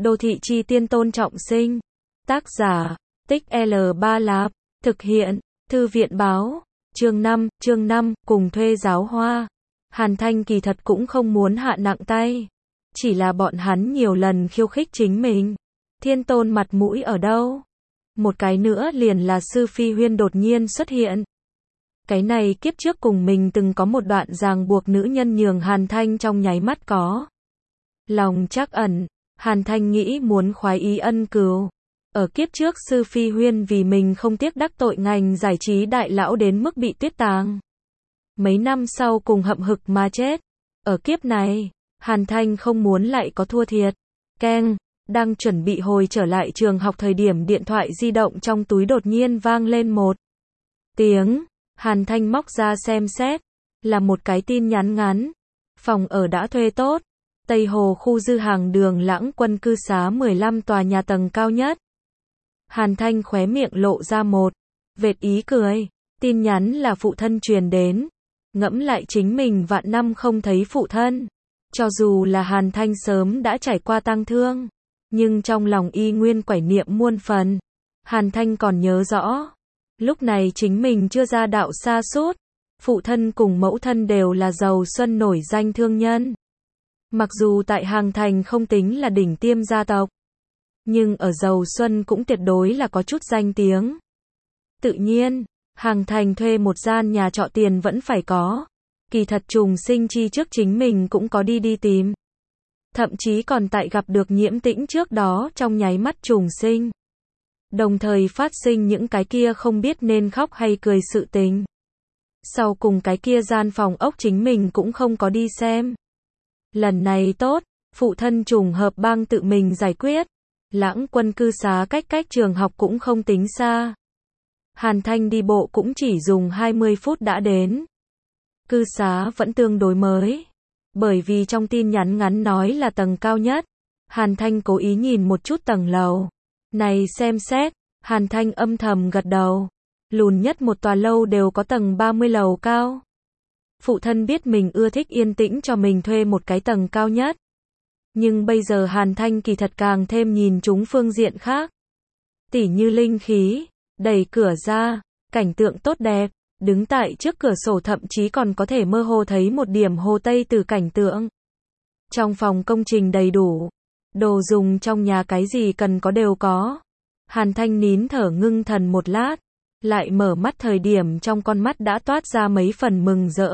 Đô thị chi tiên tôn trọng sinh. Tác giả, Tích L3 Lạp. Thực hiện, Thư viện báo. Chương 5, cùng thuê giáo hoa. Hàn Thanh kỳ thật cũng không muốn hạ nặng tay. Chỉ là bọn hắn nhiều lần khiêu khích chính mình. Thiên tôn mặt mũi ở đâu? Một cái nữa liền là Sư Phi Huyên đột nhiên xuất hiện. Cái này kiếp trước cùng mình từng có một đoạn ràng buộc nữ nhân nhường Hàn Thanh trong nháy mắt có lòng trắc ẩn. Hàn Thanh nghĩ muốn khoái ý ân cừu. Ở kiếp trước Sư Phi Huyên vì mình không tiếc đắc tội ngành giải trí đại lão đến mức bị tuyết tàng. Mấy năm sau cùng hậm hực mà chết. Ở kiếp này, Hàn Thanh không muốn lại có thua thiệt. Keng, đang chuẩn bị hồi trở lại trường học thời điểm điện thoại di động trong túi đột nhiên vang lên một tiếng. Hàn Thanh móc ra xem xét. Là một cái tin nhắn ngắn. Phòng ở đã thuê tốt. Tây Hồ khu Dư Hàng đường Lãng Quân cư xá 15 tòa nhà tầng cao nhất. Hàn Thanh khóe miệng lộ ra một vệt ý cười. Tin nhắn là phụ thân truyền đến. Ngẫm lại chính mình vạn năm không thấy phụ thân. Cho dù là Hàn Thanh sớm đã trải qua tang thương, nhưng trong lòng y nguyên quẩy niệm muôn phần. Hàn Thanh còn nhớ rõ. Lúc này chính mình chưa ra đạo xa sút. Phụ thân cùng mẫu thân đều là giàu xuân nổi danh thương nhân. Mặc dù tại Hàng Thành không tính là đỉnh tiêm gia tộc, nhưng ở Giàu Xuân cũng tuyệt đối là có chút danh tiếng. Tự nhiên, Hàng Thành thuê một gian nhà trọ tiền vẫn phải có. Kỳ thật Trùng Sinh chi trước chính mình cũng có đi tìm. Thậm chí còn tại gặp được Nhiễm Tĩnh trước đó trong nháy mắt Trùng Sinh. Đồng thời phát sinh những cái kia không biết nên khóc hay cười sự tình. Sau cùng cái kia gian phòng ốc chính mình cũng không có đi xem. Lần này tốt, phụ thân trùng hợp bang tự mình giải quyết. Lãng Quân cư xá cách trường học cũng không tính xa. Hàn Thanh đi bộ cũng chỉ dùng 20 phút đã đến. Cư xá vẫn tương đối mới. Bởi vì trong tin nhắn ngắn nói là tầng cao nhất. Hàn Thanh cố ý nhìn một chút tầng lầu. Này xem xét, Hàn Thanh âm thầm gật đầu. Lùn nhất một tòa lâu đều có tầng 30 lầu cao. Phụ thân biết mình ưa thích yên tĩnh cho mình thuê một cái tầng cao nhất. Nhưng bây giờ Hàn Thanh kỳ thật càng thêm nhìn chúng phương diện khác. Tỉ như linh khí, đẩy cửa ra, cảnh tượng tốt đẹp, đứng tại trước cửa sổ thậm chí còn có thể mơ hồ thấy một điểm hồ Tây từ cảnh tượng. Trong phòng công trình đầy đủ, đồ dùng trong nhà cái gì cần có đều có. Hàn Thanh nín thở ngưng thần một lát. Lại mở mắt thời điểm trong con mắt đã toát ra mấy phần mừng rỡ.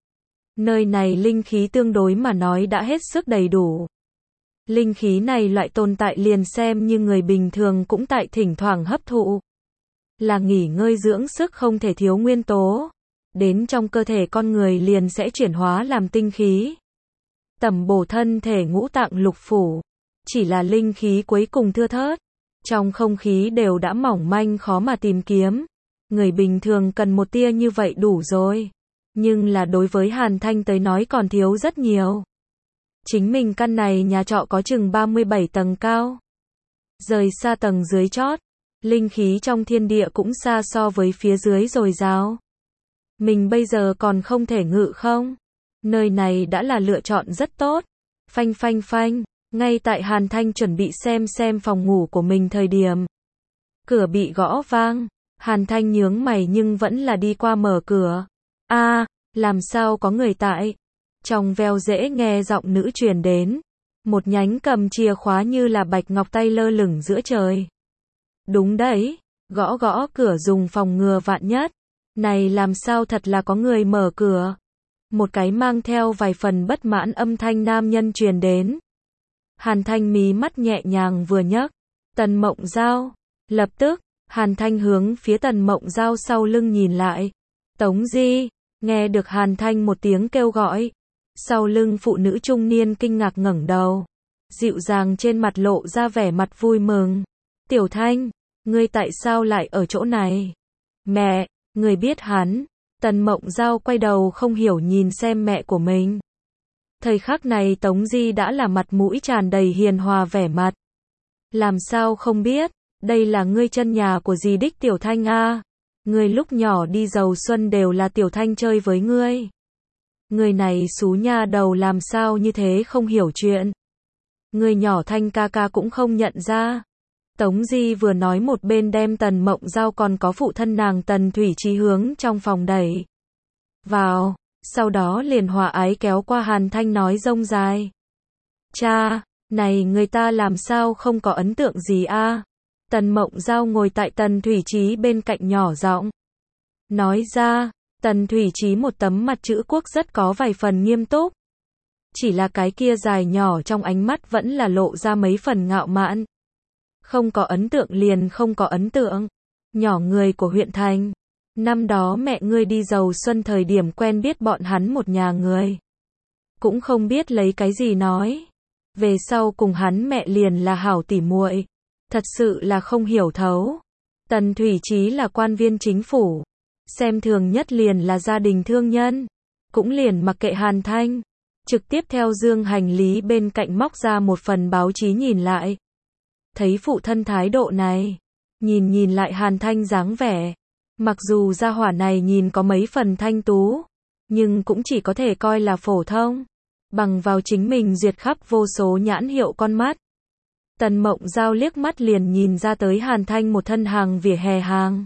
Nơi này linh khí tương đối mà nói đã hết sức đầy đủ. Linh khí này loại tồn tại liền xem như người bình thường cũng tại thỉnh thoảng hấp thụ. Là nghỉ ngơi dưỡng sức không thể thiếu nguyên tố. Đến trong cơ thể con người liền sẽ chuyển hóa làm tinh khí. Tẩm bổ thân thể ngũ tạng lục phủ. Chỉ là linh khí cuối cùng thưa thớt. Trong không khí đều đã mỏng manh khó mà tìm kiếm. Người bình thường cần một tia như vậy đủ rồi. Nhưng là đối với Hàn Thanh tới nói còn thiếu rất nhiều. Chính mình căn này nhà trọ có chừng 37 tầng cao. Rời xa tầng dưới chót. Linh khí trong thiên địa cũng xa so với phía dưới dồi dào. Mình bây giờ còn không thể ngự không? Nơi này đã là lựa chọn rất tốt. Phanh. Ngay tại Hàn Thanh chuẩn bị xem phòng ngủ của mình thời điểm. Cửa bị gõ vang. Hàn Thanh nhướng mày nhưng vẫn là đi qua mở cửa. Làm sao có người tại? Trong veo dễ nghe giọng nữ truyền đến. Một nhánh cầm chìa khóa như là bạch ngọc tay lơ lửng giữa trời. Đúng đấy, gõ cửa dùng phòng ngừa vạn nhất. Này làm sao thật là có người mở cửa. Một cái mang theo vài phần bất mãn âm thanh nam nhân truyền đến. Hàn Thanh mí mắt nhẹ nhàng vừa nhấc. Tần Mộng Giao. Lập tức, Hàn Thanh hướng phía Tần Mộng Giao sau lưng nhìn lại. Tống Di, nghe được Hàn Thanh một tiếng kêu gọi. Sau lưng phụ nữ trung niên kinh ngạc ngẩng đầu. Dịu dàng trên mặt lộ ra vẻ mặt vui mừng. Tiểu Thanh, ngươi tại sao lại ở chỗ này? Mẹ, ngươi biết hắn. Tần Mộng Giao quay đầu không hiểu nhìn xem mẹ của mình. Thời khắc này Tống Di đã là mặt mũi tràn đầy hiền hòa vẻ mặt. Làm sao không biết, đây là ngươi chân nhà của dì đích Tiểu Thanh a. Ngươi lúc nhỏ đi Giàu Xuân đều là Tiểu Thanh chơi với ngươi. Người này xú nha đầu làm sao như thế không hiểu chuyện. Người nhỏ Thanh ca ca cũng không nhận ra. Tống Di vừa nói một bên đem Tần Mộng Giao còn có phụ thân nàng Tần Thủy Chí hướng trong phòng đẩy vào, sau đó liền hòa ái kéo qua Hàn Thanh nói rông dài. Cha, này người ta làm sao không có ấn tượng gì a? Tần Mộng Giao ngồi tại Tần Thủy Chí bên cạnh nhỏ giọng nói ra. Tần Thủy Chí một tấm mặt chữ quốc rất có vài phần nghiêm túc. Chỉ là cái kia dài nhỏ trong ánh mắt vẫn là lộ ra mấy phần ngạo mạn. Không có ấn tượng liền không có ấn tượng. Nhỏ người của huyện thành. Năm đó mẹ ngươi đi giàu xuân thời điểm quen biết bọn hắn một nhà người. Cũng không biết lấy cái gì nói. Về sau cùng hắn mẹ liền là hảo tỉ muội. Thật sự là không hiểu thấu. Tần Thủy Chí là quan viên chính phủ. Xem thường nhất liền là gia đình thương nhân. Cũng liền mặc kệ Hàn Thanh. Trực tiếp theo dương hành lý bên cạnh móc ra một phần báo chí nhìn lại. Thấy phụ thân thái độ này. Nhìn lại Hàn Thanh dáng vẻ. Mặc dù gia hỏa này nhìn có mấy phần thanh tú. Nhưng cũng chỉ có thể coi là phổ thông. Bằng vào chính mình duyệt khắp vô số nhãn hiệu con mắt. Tần Mộng Giao liếc mắt liền nhìn ra tới Hàn Thanh một thân hàng vỉa hè hàng.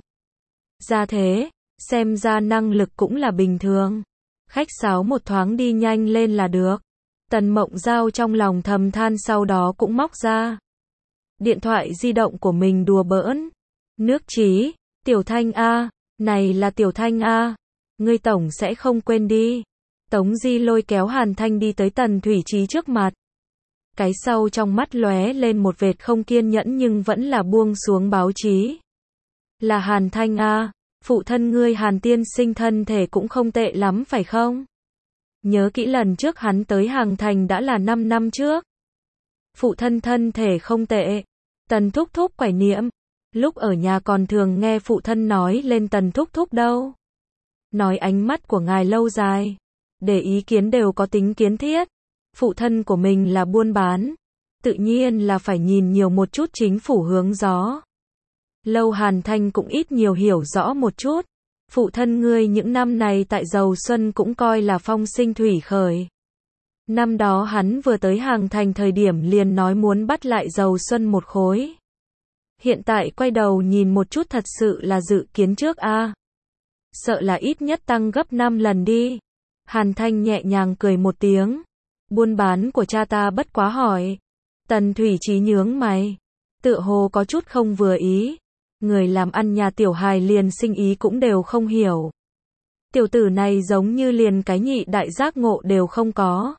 Ra thế, xem ra năng lực cũng là bình thường. Khách sáo một thoáng đi nhanh lên là được. Tần Mộng Giao trong lòng thầm than sau đó cũng móc ra điện thoại di động của mình đùa bỡn. Nước Chí, Tiểu Thanh a, này là Tiểu Thanh a, ngươi tổng sẽ không quên đi. Tống Di lôi kéo Hàn Thanh đi tới Tần Thủy Chí trước mặt. Cái sau trong mắt lóe lên một vệt không kiên nhẫn nhưng vẫn là buông xuống báo chí. Là Hàn Thanh a, phụ thân ngươi Hàn tiên sinh thân thể cũng không tệ lắm phải không? Nhớ kỹ lần trước hắn tới Hàng Thành đã là 5 năm trước. Phụ thân thân thể không tệ. Tần thúc thúc quải niệm. Lúc ở nhà còn thường nghe phụ thân nói lên Tần thúc thúc đâu. Nói ánh mắt của ngài lâu dài. Để ý kiến đều có tính kiến thiết. Phụ thân của mình là buôn bán. Tự nhiên là phải nhìn nhiều một chút chính phủ hướng gió. Lâu Hàn Thanh cũng ít nhiều hiểu rõ một chút. Phụ thân ngươi những năm này tại Giàu Xuân cũng coi là phong sinh thủy khởi. Năm đó hắn vừa tới Hàng Thành thời điểm liền nói muốn bắt lại Giàu Xuân một khối. Hiện tại quay đầu nhìn một chút thật sự là dự kiến trước a. Sợ là ít nhất tăng gấp 5 lần đi. Hàn Thanh nhẹ nhàng cười một tiếng. Buôn bán của cha ta bất quá hỏi. Tần Thủy Chí nhướng mày. Tựa hồ có chút không vừa ý. Người làm ăn nhà tiểu hài liền sinh ý cũng đều không hiểu. Tiểu tử này giống như liền cái nhị đại giác ngộ đều không có.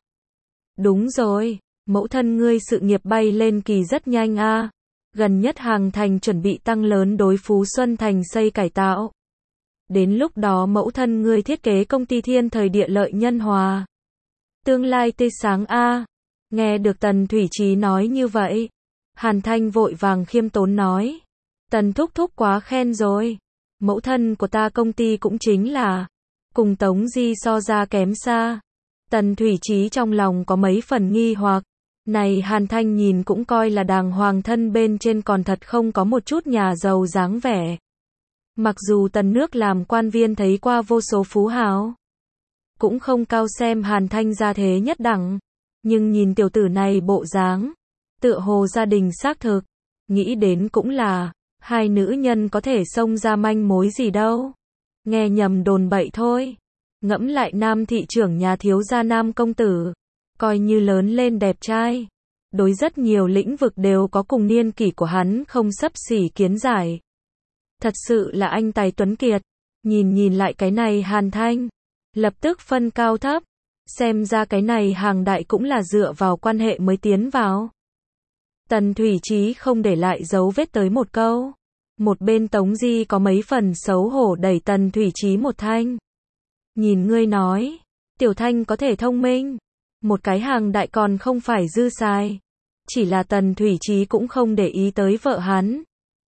Đúng rồi, mẫu thân ngươi sự nghiệp bay lên kỳ rất nhanh a. Gần nhất Hàng Thành chuẩn bị tăng lớn đối Phú Xuân Thành xây cải tạo. Đến lúc đó mẫu thân ngươi thiết kế công ty thiên thời địa lợi nhân hòa. Tương lai tươi sáng a. Nghe được Tần Thủy Chí nói như vậy. Hàn Thanh vội vàng khiêm tốn nói. Tần thúc thúc quá khen rồi. Mẫu thân của ta công ty cũng chính là cùng Tống Di so ra kém xa. Tần Thủy Chí trong lòng có mấy phần nghi hoặc. Này Hàn Thanh nhìn cũng coi là đàng hoàng thân bên trên còn thật không có một chút nhà giàu dáng vẻ. Mặc dù Tần nước làm quan viên thấy qua vô số phú hào. Cũng không cao xem Hàn Thanh ra thế nhất đẳng. Nhưng nhìn tiểu tử này bộ dáng. Tựa hồ gia đình xác thực. Nghĩ đến cũng là. Hai nữ nhân có thể xông ra manh mối gì đâu. Nghe nhầm đồn bậy thôi. Ngẫm lại nam thị trưởng nhà thiếu gia nam công tử. Coi như lớn lên đẹp trai. Đối rất nhiều lĩnh vực đều có cùng niên kỷ của hắn không xấp xỉ kiến giải. Thật sự là anh tài tuấn kiệt. Nhìn lại cái này Hàn Thanh. Lập tức phân cao thấp. Xem ra cái này Hàng đại cũng là dựa vào quan hệ mới tiến vào. Tần Thủy Chí không để lại dấu vết tới một câu. Một bên Tống Di có mấy phần xấu hổ đẩy Tần Thủy Chí một thanh. Nhìn ngươi nói, Tiểu Thanh có thể thông minh. Một cái Hàng đại còn không phải dư xài. Chỉ là Tần Thủy Chí cũng không để ý tới vợ hắn.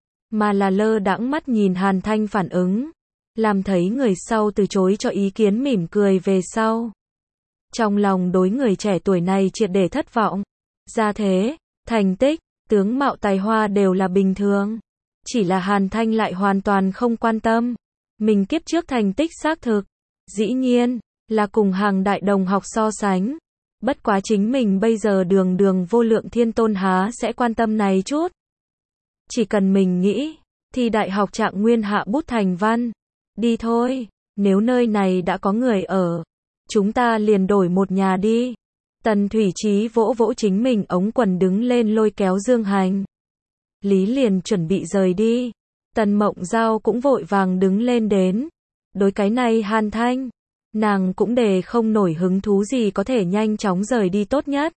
Mà là lơ đãng mắt nhìn Hàn Thanh phản ứng. Làm thấy người sau từ chối cho ý kiến mỉm cười về sau. Trong lòng đối người trẻ tuổi này triệt để thất vọng. Ra thế, thành tích, tướng mạo tài hoa đều là bình thường. Chỉ là Hàn Thanh lại hoàn toàn không quan tâm. Mình kiếp trước thành tích xác thực. Dĩ nhiên, là cùng Hàng đại đồng học so sánh. Bất quá chính mình bây giờ đường đường vô lượng thiên tôn há sẽ quan tâm này chút. Chỉ cần mình nghĩ, thì đại học Trạng Nguyên hạ bút thành văn. Đi thôi, nếu nơi này đã có người ở, chúng ta liền đổi một nhà đi. Tần Thủy Chí vỗ vỗ chính mình ống quần đứng lên lôi kéo Dương Hành. Lý liền chuẩn bị rời đi. Tần Mộng Giao cũng vội vàng đứng lên đến. Đối cái này Hàn Thanh, nàng cũng để không nổi hứng thú gì có thể nhanh chóng rời đi tốt nhất.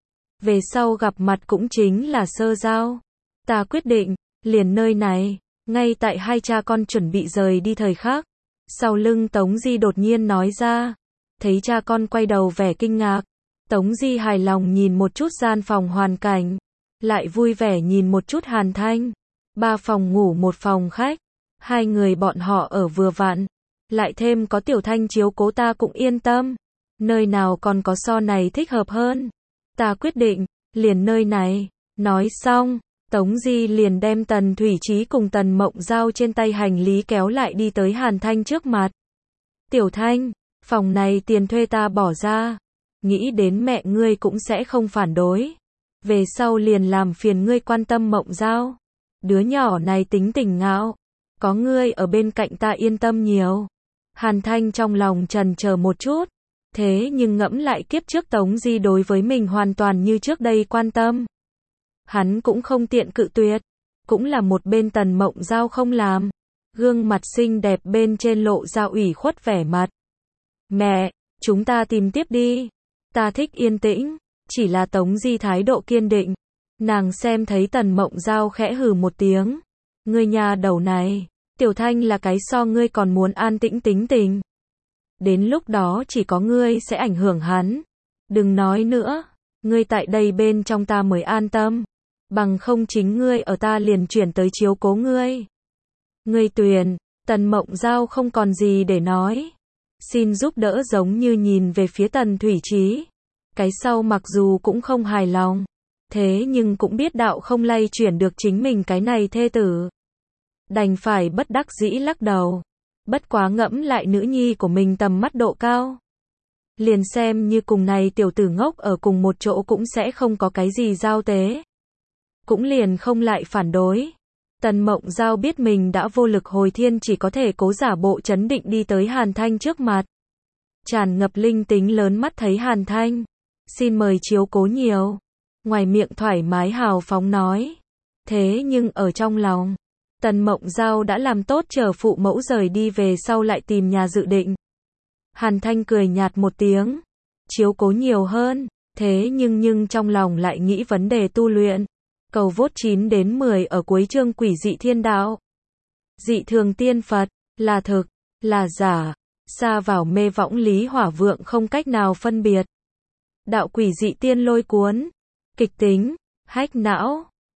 Về sau gặp mặt cũng chính là sơ giao. Ta quyết định, liền nơi này, ngay tại hai cha con chuẩn bị rời đi thời khắc. Sau lưng Tống Di đột nhiên nói ra. Thấy cha con quay đầu vẻ kinh ngạc. Tống Di hài lòng nhìn một chút gian phòng hoàn cảnh. Lại vui vẻ nhìn một chút Hàn Thanh. 3 phòng ngủ 1 phòng khách. 2 người bọn họ ở vừa vặn. Lại thêm có Tiểu Thanh chiếu cố ta cũng yên tâm. Nơi nào còn có so này thích hợp hơn. Ta quyết định, liền nơi này. Nói xong, Tống Di liền đem Tần Thủy Chí cùng Tần Mộng Giao trên tay hành lý kéo lại đi tới Hàn Thanh trước mặt. Tiểu Thanh, phòng này tiền thuê ta bỏ ra. Nghĩ đến mẹ ngươi cũng sẽ không phản đối. Về sau liền làm phiền ngươi quan tâm Mộng Giao. Đứa nhỏ này tính tình ngạo. Có ngươi ở bên cạnh ta yên tâm nhiều. Hàn Thanh trong lòng trần chờ một chút. Thế nhưng ngẫm lại kiếp trước Tống Di đối với mình hoàn toàn như trước đây quan tâm. Hắn cũng không tiện cự tuyệt. Cũng là một bên Tần Mộng Giao không làm. Gương mặt xinh đẹp bên trên lộ ra ủy khuất vẻ mặt. Mẹ, chúng ta tìm tiếp đi. Ta thích yên tĩnh. Chỉ là Tống Di thái độ kiên định. Nàng xem thấy Tần Mộng Giao khẽ hừ một tiếng. Ngươi nhà đầu này, Tiểu Thanh là cái so ngươi còn muốn an tĩnh tính tình. Đến lúc đó chỉ có ngươi sẽ ảnh hưởng hắn. Đừng nói nữa, ngươi tại đây bên trong ta mới an tâm. Bằng không chính ngươi ở ta liền chuyển tới chiếu cố ngươi. Ngươi Tuyền, Tần Mộng Giao không còn gì để nói. Xin giúp đỡ giống như nhìn về phía Tần Thủy Chí. Cái sau mặc dù cũng không hài lòng. Thế nhưng cũng biết đạo không lay chuyển được chính mình cái này thê tử. Đành phải bất đắc dĩ lắc đầu. Bất quá ngẫm lại nữ nhi của mình tầm mắt độ cao. Liền xem như cùng này tiểu tử ngốc ở cùng một chỗ cũng sẽ không có cái gì giao tế. Cũng liền không lại phản đối. Tần Mộng Giao biết mình đã vô lực hồi thiên chỉ có thể cố giả bộ trấn định đi tới Hàn Thanh trước mặt. Tràn ngập linh tính lớn mắt thấy Hàn Thanh. Xin mời chiếu cố nhiều. Ngoài miệng thoải mái hào phóng nói. Thế nhưng ở trong lòng, Tần Mộng Giao đã làm tốt chờ phụ mẫu rời đi về sau lại tìm nhà dự định. Hàn Thanh cười nhạt một tiếng. Chiếu cố nhiều hơn. Thế nhưng trong lòng lại nghĩ vấn đề tu luyện. Cầu vốt 9 đến 10 ở cuối chương Quỷ Dị Thiên Đạo. Dị thường tiên Phật, là thực, là giả. Xa vào mê võng lý hỏa vượng không cách nào phân biệt. Đạo quỷ dị tiên lôi cuốn. Kịch tính, hách não.